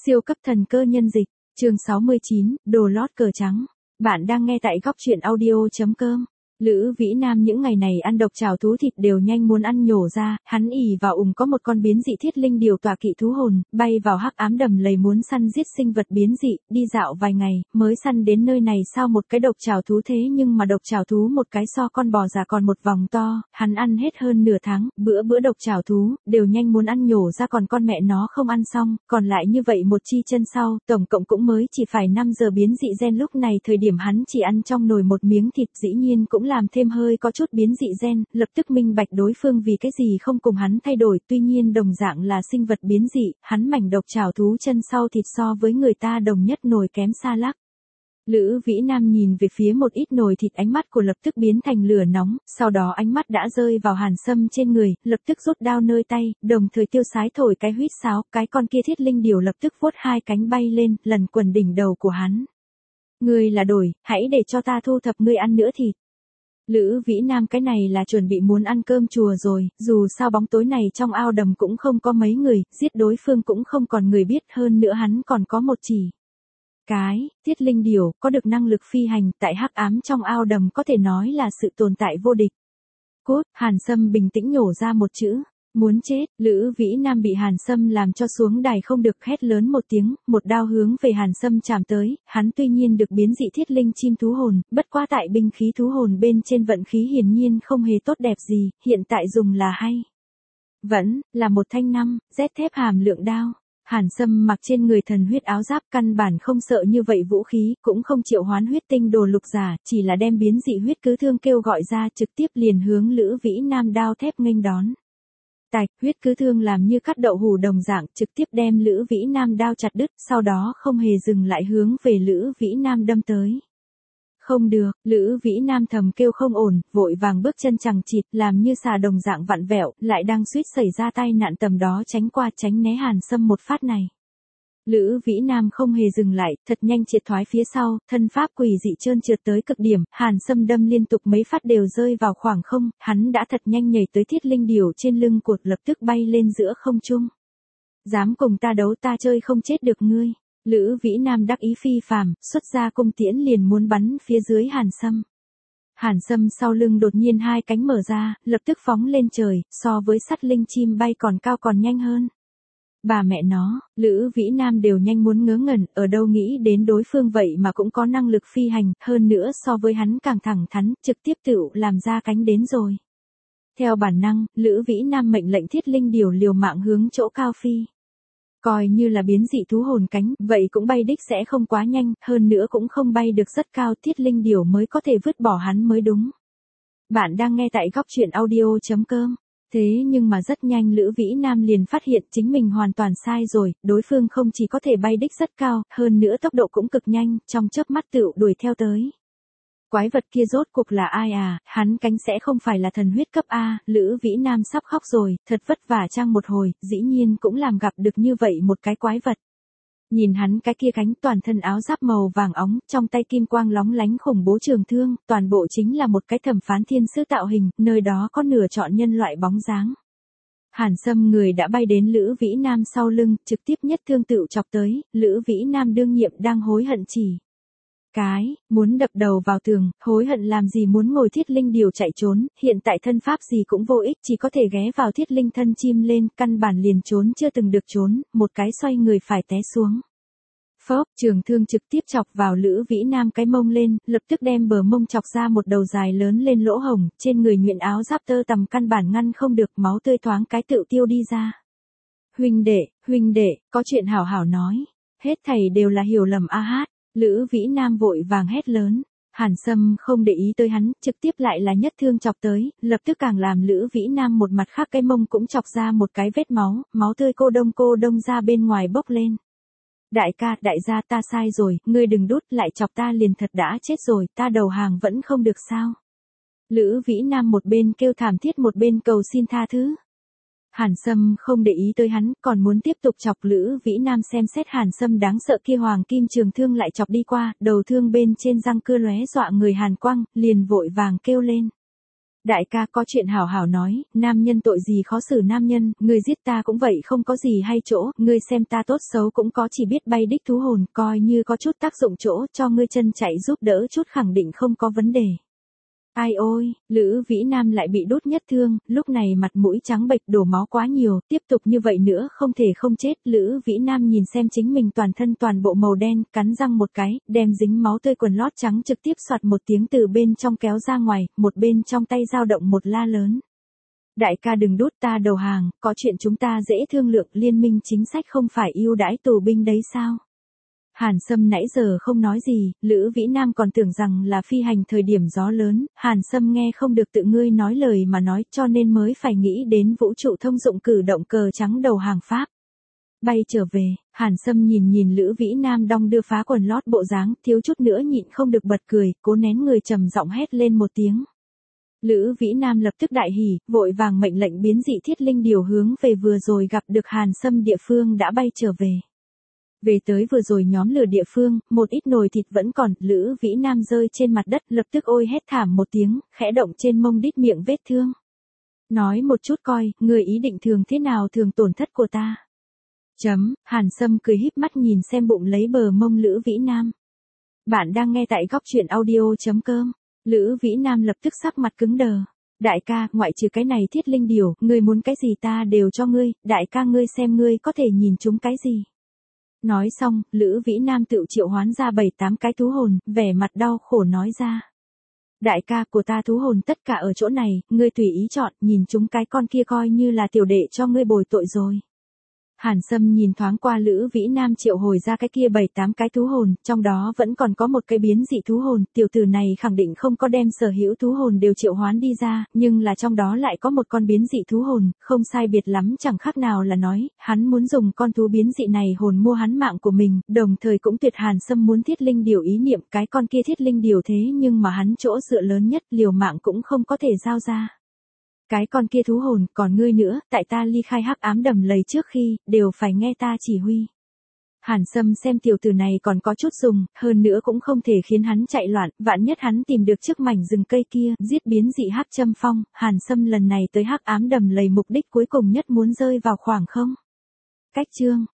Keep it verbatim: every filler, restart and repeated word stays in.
Siêu cấp thần cơ nhân dịch, chương sáu mươi chín, đồ lót cờ trắng. Bạn đang nghe tại góc truyện audio chấm com. Lữ Vĩ Nam những ngày này ăn độc trảo thú thịt đều nhanh muốn ăn nhổ ra, hắn ỉ vào ủng có một con biến dị thiết linh điều tọa kỵ thú hồn, bay vào hắc ám đầm lầy muốn săn giết sinh vật biến dị, đi dạo vài ngày, mới săn đến nơi này sao một cái độc trảo thú thế nhưng mà độc trảo thú một cái so con bò già còn một vòng to, hắn ăn hết hơn nửa tháng, bữa bữa độc trảo thú, đều nhanh muốn ăn nhổ ra còn con mẹ nó không ăn xong, còn lại như vậy một chi chân sau, tổng cộng cũng mới chỉ phải năm giờ biến dị gen lúc này thời điểm hắn chỉ ăn trong nồi một miếng thịt dĩ nhiên cũng làm thêm hơi có chút biến dị gen, lập tức minh bạch đối phương vì cái gì không cùng hắn thay đổi, tuy nhiên đồng dạng là sinh vật biến dị, hắn mảnh độc trảo thú chân sau thịt so với người ta đồng nhất nồi kém xa lắc. Lữ Vĩ Nam nhìn về phía một ít nồi thịt ánh mắt của lập tức biến thành lửa nóng, sau đó ánh mắt đã rơi vào Hàn Sâm trên người, lập tức rút đao nơi tay, đồng thời tiêu sái thổi cái huýt sáo, cái con kia thiết linh điều lập tức vuốt hai cánh bay lên, lần quần đỉnh đầu của hắn. Ngươi là đổi, hãy để cho ta thu thập ngươi ăn nữa thịt. Lữ Vĩ Nam cái này là chuẩn bị muốn ăn cơm chùa rồi, dù sao bóng tối này trong ao đầm cũng không có mấy người, giết đối phương cũng không còn người biết, hơn nữa hắn còn có một chỉ. Cái, thiết linh điểu, có được năng lực phi hành, tại hắc ám trong ao đầm có thể nói là sự tồn tại vô địch. Cốt, Hàn Sâm bình tĩnh nhổ ra một chữ. Muốn chết, Lữ Vĩ Nam bị Hàn Sâm làm cho xuống đài không được hét lớn một tiếng, một đao hướng về Hàn Sâm chạm tới, hắn tuy nhiên được biến dị thiết linh chim thú hồn, bất quá tại binh khí thú hồn bên trên vận khí hiển nhiên không hề tốt đẹp gì, hiện tại dùng là hay. Vẫn, là một thanh năm, rét thép hàm lượng đao. Hàn Sâm mặc trên người thần huyết áo giáp căn bản không sợ như vậy vũ khí, cũng không triệu hoán huyết tinh đồ lục giả, chỉ là đem biến dị huyết cứ thương kêu gọi ra trực tiếp liền hướng Lữ Vĩ Nam đao thép nghênh đón. Tạch, huyết cứ thương làm như cắt đậu hủ đồng dạng, trực tiếp đem Lữ Vĩ Nam đao chặt đứt, sau đó không hề dừng lại hướng về Lữ Vĩ Nam đâm tới. Không được, Lữ Vĩ Nam thầm kêu không ổn, vội vàng bước chân chằng chịt, làm như xà đồng dạng vặn vẹo, lại đang suýt xảy ra tai nạn tầm đó tránh qua tránh né Hàn Sâm một phát này. Lữ Vĩ Nam không hề dừng lại, thật nhanh triệt thoái phía sau, thân pháp quỷ dị trơn trượt tới cực điểm, Hàn Sâm đâm liên tục mấy phát đều rơi vào khoảng không, hắn đã thật nhanh nhảy tới thiết linh điểu trên lưng cột lập tức bay lên giữa không trung. Dám cùng ta đấu ta chơi không chết được ngươi. Lữ Vĩ Nam đắc ý phi phàm, xuất ra cung tiễn liền muốn bắn phía dưới Hàn Sâm. Hàn Sâm sau lưng đột nhiên hai cánh mở ra, lập tức phóng lên trời, so với sắt linh chim bay còn cao còn nhanh hơn. Bà mẹ nó, Lữ Vĩ Nam đều nhanh muốn ngớ ngẩn, ở đâu nghĩ đến đối phương vậy mà cũng có năng lực phi hành, hơn nữa so với hắn càng thẳng thắn, trực tiếp tựu làm ra cánh đến rồi. Theo bản năng, Lữ Vĩ Nam mệnh lệnh thiết linh điều liều mạng hướng chỗ cao phi. Coi như là biến dị thú hồn cánh, vậy cũng bay đích sẽ không quá nhanh, hơn nữa cũng không bay được rất cao, thiết linh điều mới có thể vứt bỏ hắn mới đúng. Bạn đang nghe tại góc truyện audio chấm com. Thế nhưng mà rất nhanh Lữ Vĩ Nam liền phát hiện chính mình hoàn toàn sai rồi, đối phương không chỉ có thể bay đích rất cao, hơn nữa tốc độ cũng cực nhanh, trong chớp mắt tựu đuổi theo tới. Quái vật kia rốt cuộc là ai à, hắn cánh sẽ không phải là thần huyết cấp A, Lữ Vĩ Nam sắp khóc rồi, thật vất vả trang một hồi, dĩ nhiên cũng làm gặp được như vậy một cái quái vật. Nhìn hắn cái kia cánh toàn thân áo giáp màu vàng óng, trong tay kim quang lóng lánh khủng bố trường thương, toàn bộ chính là một cái thẩm phán thiên sứ tạo hình, nơi đó có nửa trọn nhân loại bóng dáng. Hàn Sâm người đã bay đến Lữ Vĩ Nam sau lưng, trực tiếp nhất thương tựu chọc tới, Lữ Vĩ Nam đương nhiệm đang hối hận chỉ. Cái, muốn đập đầu vào tường, hối hận làm gì muốn ngồi thiết linh điều chạy trốn, hiện tại thân pháp gì cũng vô ích, chỉ có thể ghé vào thiết linh thân chim lên, căn bản liền trốn chưa từng được trốn, một cái xoay người phải té xuống. Phốc, trường thương trực tiếp chọc vào Lữ Vĩ Nam cái mông lên, lập tức đem bờ mông chọc ra một đầu dài lớn lên lỗ hồng, trên người nhuyễn áo giáp tơ tằm căn bản ngăn không được, máu tươi thoáng cái tựu tiêu đi ra. Huynh đệ, huynh đệ, có chuyện hảo hảo nói, hết thảy đều là hiểu lầm a hát. Lữ Vĩ Nam vội vàng hét lớn, Hàn Sâm không để ý tới hắn, trực tiếp lại là nhất thương chọc tới, lập tức càng làm Lữ Vĩ Nam một mặt khác cái mông cũng chọc ra một cái vết máu, máu tươi cô đông cô đông ra bên ngoài bốc lên. Đại ca, đại gia ta sai rồi, ngươi đừng đút lại chọc ta liền thật đã chết rồi, ta đầu hàng vẫn không được sao. Lữ Vĩ Nam một bên kêu thảm thiết một bên cầu xin tha thứ. Hàn Sâm không để ý tới hắn, còn muốn tiếp tục chọc Lữ Vĩ Nam xem xét Hàn Sâm đáng sợ kia hoàng kim trường thương lại chọc đi qua, đầu thương bên trên răng cưa lóe dọa người Hàn Quang, liền vội vàng kêu lên. Đại ca có chuyện hảo hảo nói, nam nhân tội gì khó xử nam nhân, ngươi giết ta cũng vậy không có gì hay chỗ, ngươi xem ta tốt xấu cũng có chỉ biết bay đích thú hồn, coi như có chút tác dụng chỗ, cho ngươi chân chạy giúp đỡ chút khẳng định không có vấn đề. Ai ôi, Lữ Vĩ Nam lại bị đốt nhất thương, lúc này mặt mũi trắng bệch đổ máu quá nhiều, tiếp tục như vậy nữa không thể không chết. Lữ Vĩ Nam nhìn xem chính mình toàn thân toàn bộ màu đen, cắn răng một cái, đem dính máu tươi quần lót trắng trực tiếp soạt một tiếng từ bên trong kéo ra ngoài, một bên trong tay dao động một la lớn. Đại ca đừng đốt ta đầu hàng, có chuyện chúng ta dễ thương lượng, liên minh chính sách không phải ưu đãi tù binh đấy sao? Hàn Sâm nãy giờ không nói gì, Lữ Vĩ Nam còn tưởng rằng là phi hành thời điểm gió lớn, Hàn Sâm nghe không được tự ngươi nói lời mà nói cho nên mới phải nghĩ đến vũ trụ thông dụng cử động cờ trắng đầu hàng Pháp. Bay trở về, Hàn Sâm nhìn nhìn Lữ Vĩ Nam đong đưa phá quần lót bộ dáng, thiếu chút nữa nhịn không được bật cười, cố nén người trầm giọng hét lên một tiếng. Lữ Vĩ Nam lập tức đại hỉ, vội vàng mệnh lệnh biến dị thiết linh điều hướng về vừa rồi gặp được Hàn Sâm địa phương đã bay trở về. Về tới vừa rồi nhóm lửa địa phương, một ít nồi thịt vẫn còn, Lữ Vĩ Nam rơi trên mặt đất lập tức ôi hét thảm một tiếng, khẽ động trên mông đít miệng vết thương. Nói một chút coi, người ý định thường thế nào thường tổn thất của ta. Chấm, Hàn Sâm cười híp mắt nhìn xem bụng lấy bờ mông Lữ Vĩ Nam. Bạn đang nghe tại góc truyện audio chấm com. Lữ Vĩ Nam lập tức sắc mặt cứng đờ. Đại ca, ngoại trừ cái này thiết linh điều, ngươi muốn cái gì ta đều cho ngươi, đại ca ngươi xem ngươi có thể nhìn chúng cái gì. Nói xong, Lữ Vĩ Nam tự triệu hoán ra bảy tám cái thú hồn, vẻ mặt đau khổ nói ra. Đại ca của ta thú hồn tất cả ở chỗ này, ngươi tùy ý chọn, nhìn chúng cái con kia coi như là tiểu đệ cho ngươi bồi tội rồi. Hàn Sâm nhìn thoáng qua Lữ Vĩ Nam triệu hồi ra cái kia bảy tám cái thú hồn, trong đó vẫn còn có một cái biến dị thú hồn, tiểu tử này khẳng định không có đem sở hữu thú hồn đều triệu hoán đi ra, nhưng là trong đó lại có một con biến dị thú hồn, không sai biệt lắm chẳng khác nào là nói, hắn muốn dùng con thú biến dị này hồn mua hắn mạng của mình, đồng thời cũng tuyệt Hàn Sâm muốn thiết linh điều ý niệm cái con kia thiết linh điều thế nhưng mà hắn chỗ dựa lớn nhất liều mạng cũng không có thể giao ra. Cái con kia thú hồn, còn ngươi nữa, tại ta ly khai hắc ám đầm lầy trước khi, đều phải nghe ta chỉ huy. Hàn Sâm xem tiểu tử này còn có chút dùng, hơn nữa cũng không thể khiến hắn chạy loạn, vạn nhất hắn tìm được chiếc mảnh rừng cây kia, giết biến dị hắc châm phong, Hàn Sâm lần này tới hắc ám đầm lầy mục đích cuối cùng nhất muốn rơi vào khoảng không. Cách chương